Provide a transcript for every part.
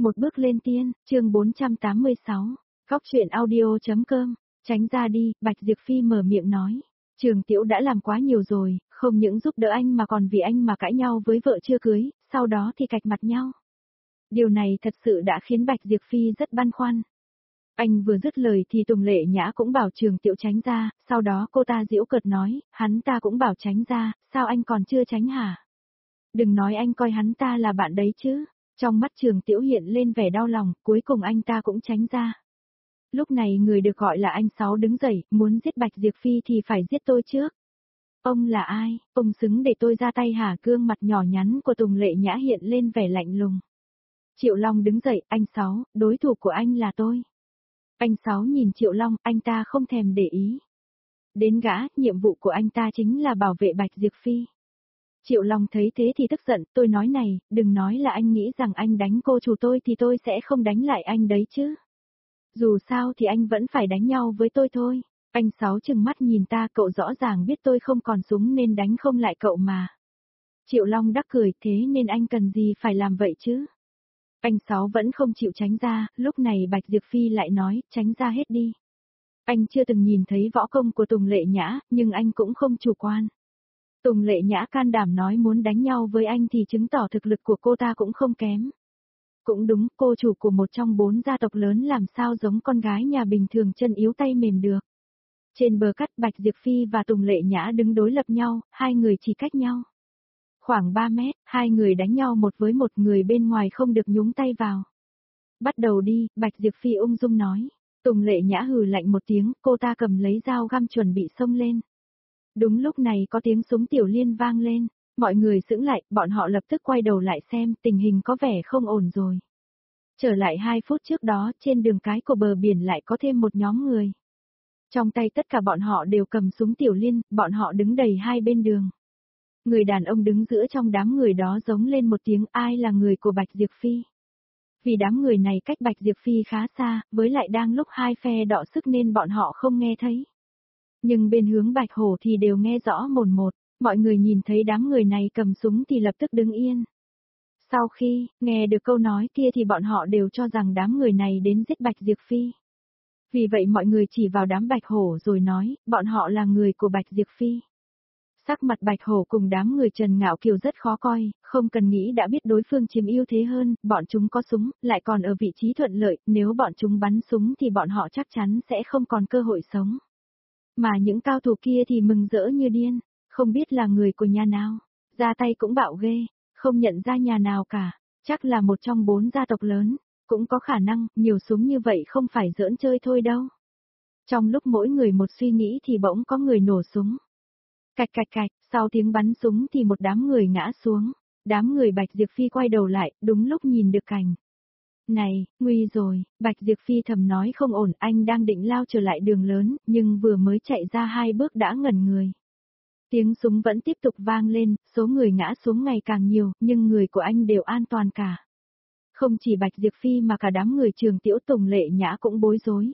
Một bước lên tiên, chương 486, Góc truyện audio.com, tránh ra đi, Bạch Diệp Phi mở miệng nói. Trường Tiễu đã làm quá nhiều rồi, không những giúp đỡ anh mà còn vì anh mà cãi nhau với vợ chưa cưới, sau đó thì cạch mặt nhau. Điều này thật sự đã khiến Bạch Diệp Phi rất băn khoăn. Anh vừa dứt lời thì Tùng Lệ Nhã cũng bảo Trường Tiễu tránh ra, sau đó cô ta giễu cợt nói, hắn ta cũng bảo tránh ra, sao anh còn chưa tránh hả? Đừng nói anh coi hắn ta là bạn đấy chứ. Trong mắt Trường Tiễu hiện lên vẻ đau lòng, cuối cùng anh ta cũng tránh ra. Lúc này người được gọi là anh Sáu đứng dậy, muốn giết Bạch Diệp Phi thì phải giết tôi trước. Ông là ai, ông xứng để tôi ra tay hả? Gương mặt nhỏ nhắn của Tùng Lệ Nhã hiện lên vẻ lạnh lùng. Triệu Long đứng dậy, anh Sáu, đối thủ của anh là tôi. Anh Sáu nhìn Triệu Long, anh ta không thèm để ý. Đến gã, nhiệm vụ của anh ta chính là bảo vệ Bạch Diệp Phi. Triệu Long thấy thế thì tức giận, tôi nói này, đừng nói là anh nghĩ rằng anh đánh cô chủ tôi thì tôi sẽ không đánh lại anh đấy chứ. Dù sao thì anh vẫn phải đánh nhau với tôi thôi. Anh Sáu trừng mắt nhìn ta, cậu rõ ràng biết tôi không còn súng nên đánh không lại cậu mà. Triệu Long đắc cười, thế nên anh cần gì phải làm vậy chứ. Anh Sáu vẫn không chịu tránh ra, lúc này Bạch Diệp Phi lại nói, tránh ra hết đi. Anh chưa từng nhìn thấy võ công của Tùng Lệ Nhã, nhưng anh cũng không chủ quan. Tùng Lệ Nhã can đảm nói muốn đánh nhau với anh thì chứng tỏ thực lực của cô ta cũng không kém. Cũng đúng, cô chủ của một trong 4 gia tộc lớn làm sao giống con gái nhà bình thường chân yếu tay mềm được. Trên bờ cát Bạch Diệp Phi và Tùng Lệ Nhã đứng đối lập nhau, hai người chỉ cách nhau. Khoảng 3 mét, hai người đánh nhau một với một, người bên ngoài không được nhúng tay vào. Bắt đầu đi, Bạch Diệp Phi ung dung nói. Tùng Lệ Nhã hừ lạnh một tiếng, cô ta cầm lấy dao găm chuẩn bị xông lên. Đúng lúc này có tiếng súng tiểu liên vang lên, mọi người sững lại, bọn họ lập tức quay đầu lại xem, tình hình có vẻ không ổn rồi. Trở lại 2 phút trước đó, trên đường cái của bờ biển lại có thêm một nhóm người. Trong tay tất cả bọn họ đều cầm súng tiểu liên, bọn họ đứng đầy hai bên đường. Người đàn ông đứng giữa trong đám người đó giống lên một tiếng, ai là người của Bạch Diệp Phi. Vì đám người này cách Bạch Diệp Phi khá xa, với lại đang lúc hai phe đọ sức nên bọn họ không nghe thấy. Nhưng bên hướng Bạch Hổ thì đều nghe rõ mồn một, mọi người nhìn thấy đám người này cầm súng thì lập tức đứng yên. Sau khi nghe được câu nói kia thì bọn họ đều cho rằng đám người này đến giết Bạch Diệp Phi. Vì vậy mọi người chỉ vào đám Bạch Hổ rồi nói, bọn họ là người của Bạch Diệp Phi. Sắc mặt Bạch Hổ cùng đám người Trần Ngạo Kiều rất khó coi, không cần nghĩ đã biết đối phương chiếm ưu thế hơn, bọn chúng có súng, lại còn ở vị trí thuận lợi, nếu bọn chúng bắn súng thì bọn họ chắc chắn sẽ không còn cơ hội sống. Mà những cao thủ kia thì mừng rỡ như điên, không biết là người của nhà nào, ra tay cũng bạo ghê, không nhận ra nhà nào cả, chắc là một trong 4 gia tộc lớn, cũng có khả năng, nhiều súng như vậy không phải giỡn chơi thôi đâu. Trong lúc mỗi người một suy nghĩ thì bỗng có người nổ súng. Cạch cạch cạch, sau tiếng bắn súng thì một đám người ngã xuống, đám người Bạch Diệp Phi quay đầu lại, đúng lúc nhìn được cảnh. Này, nguy rồi, Bạch Diệp Phi thầm nói không ổn, anh đang định lao trở lại đường lớn, nhưng vừa mới chạy ra 2 bước đã ngẩn người. Tiếng súng vẫn tiếp tục vang lên, số người ngã xuống ngày càng nhiều, nhưng người của anh đều an toàn cả. Không chỉ Bạch Diệp Phi mà cả đám người Trường Tiễu Tùng Lệ Nhã cũng bối rối.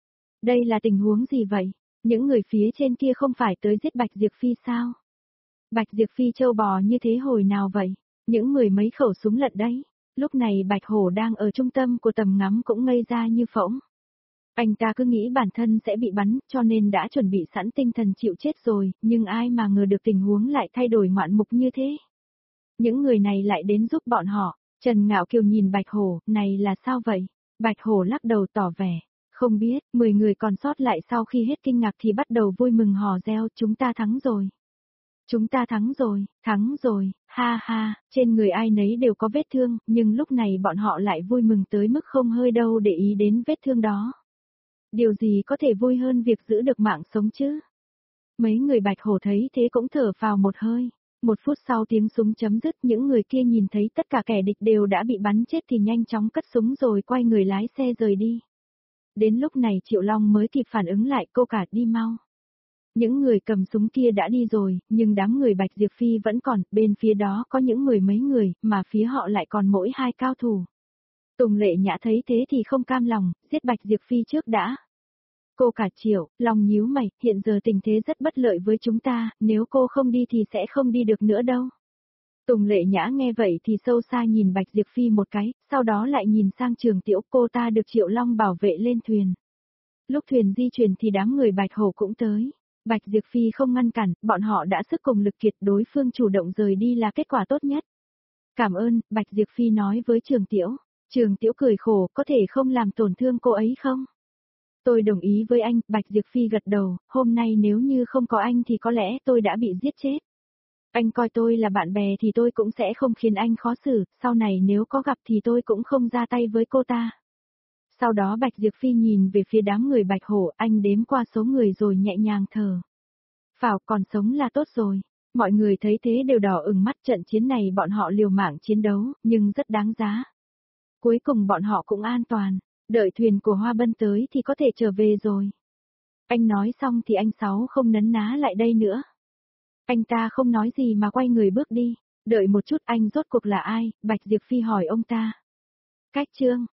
Đây là tình huống gì vậy? Những người phía trên kia không phải tới giết Bạch Diệp Phi sao? Bạch Diệp Phi trâu bò như thế hồi nào vậy? Những mười mấy khẩu súng lận đấy. Lúc này Bạch Hổ đang ở trung tâm của tầm ngắm cũng ngây ra như phỗng. Anh ta cứ nghĩ bản thân sẽ bị bắn, cho nên đã chuẩn bị sẵn tinh thần chịu chết rồi, nhưng ai mà ngờ được tình huống lại thay đổi ngoạn mục như thế. Những người này lại đến giúp bọn họ. Trần Ngạo Kiều nhìn Bạch Hổ, này là sao vậy? Bạch Hổ lắc đầu tỏ vẻ. Không biết, 10 người còn sót lại sau khi hết kinh ngạc thì bắt đầu vui mừng hò reo, chúng ta thắng rồi. Chúng ta thắng rồi, ha ha, trên người ai nấy đều có vết thương, nhưng lúc này bọn họ lại vui mừng tới mức không hơi đâu để ý đến vết thương đó. Điều gì có thể vui hơn việc giữ được mạng sống chứ? Mấy người Bạch Hổ thấy thế cũng thở phào một hơi. 1 phút sau tiếng súng chấm dứt, những người kia nhìn thấy tất cả kẻ địch đều đã bị bắn chết thì nhanh chóng cất súng rồi quay người lái xe rời đi. Đến lúc này Triệu Long mới kịp phản ứng lại, cô cả đi mau. Những người cầm súng kia đã đi rồi, nhưng đám người Bạch Diệp Phi vẫn còn, bên phía đó có những mười mấy người, mà phía họ lại còn mỗi 2 cao thủ. Tùng Lệ Nhã thấy thế thì không cam lòng, giết Bạch Diệp Phi trước đã. Cô cả Triệu, Long nhíu mày, hiện giờ tình thế rất bất lợi với chúng ta, nếu cô không đi thì sẽ không đi được nữa đâu. Tùng Lệ Nhã nghe vậy thì sâu xa nhìn Bạch Diệp Phi một cái, sau đó lại nhìn sang Trường Tiễu, cô ta được Triệu Long bảo vệ lên thuyền. Lúc thuyền di chuyển thì đám người Bạch Hổ cũng tới. Bạch Diệp Phi không ngăn cản, bọn họ đã sức cùng lực kiệt, đối phương chủ động rời đi là kết quả tốt nhất. Cảm ơn, Bạch Diệp Phi nói với Trường Tiễu. Trường Tiễu cười khổ, có thể không làm tổn thương cô ấy không? Tôi đồng ý với anh, Bạch Diệp Phi gật đầu, hôm nay nếu như không có anh thì có lẽ tôi đã bị giết chết. Anh coi tôi là bạn bè thì tôi cũng sẽ không khiến anh khó xử, sau này nếu có gặp thì tôi cũng không ra tay với cô ta. Sau đó Bạch Diệp Phi nhìn về phía đám người Bạch Hổ, anh đếm qua số người rồi nhẹ nhàng thở. Phào, còn sống là tốt rồi. Mọi người thấy thế đều đỏ ửng mắt, trận chiến này bọn họ liều mạng chiến đấu, nhưng rất đáng giá. Cuối cùng bọn họ cũng an toàn, đợi thuyền của Hoa Bân tới thì có thể trở về rồi. Anh nói xong thì anh Sáu không nấn ná lại đây nữa. Anh ta không nói gì mà quay người bước đi. Đợi một chút, anh rốt cuộc là ai? Bạch Diệp Phi hỏi ông ta. Cách Trương,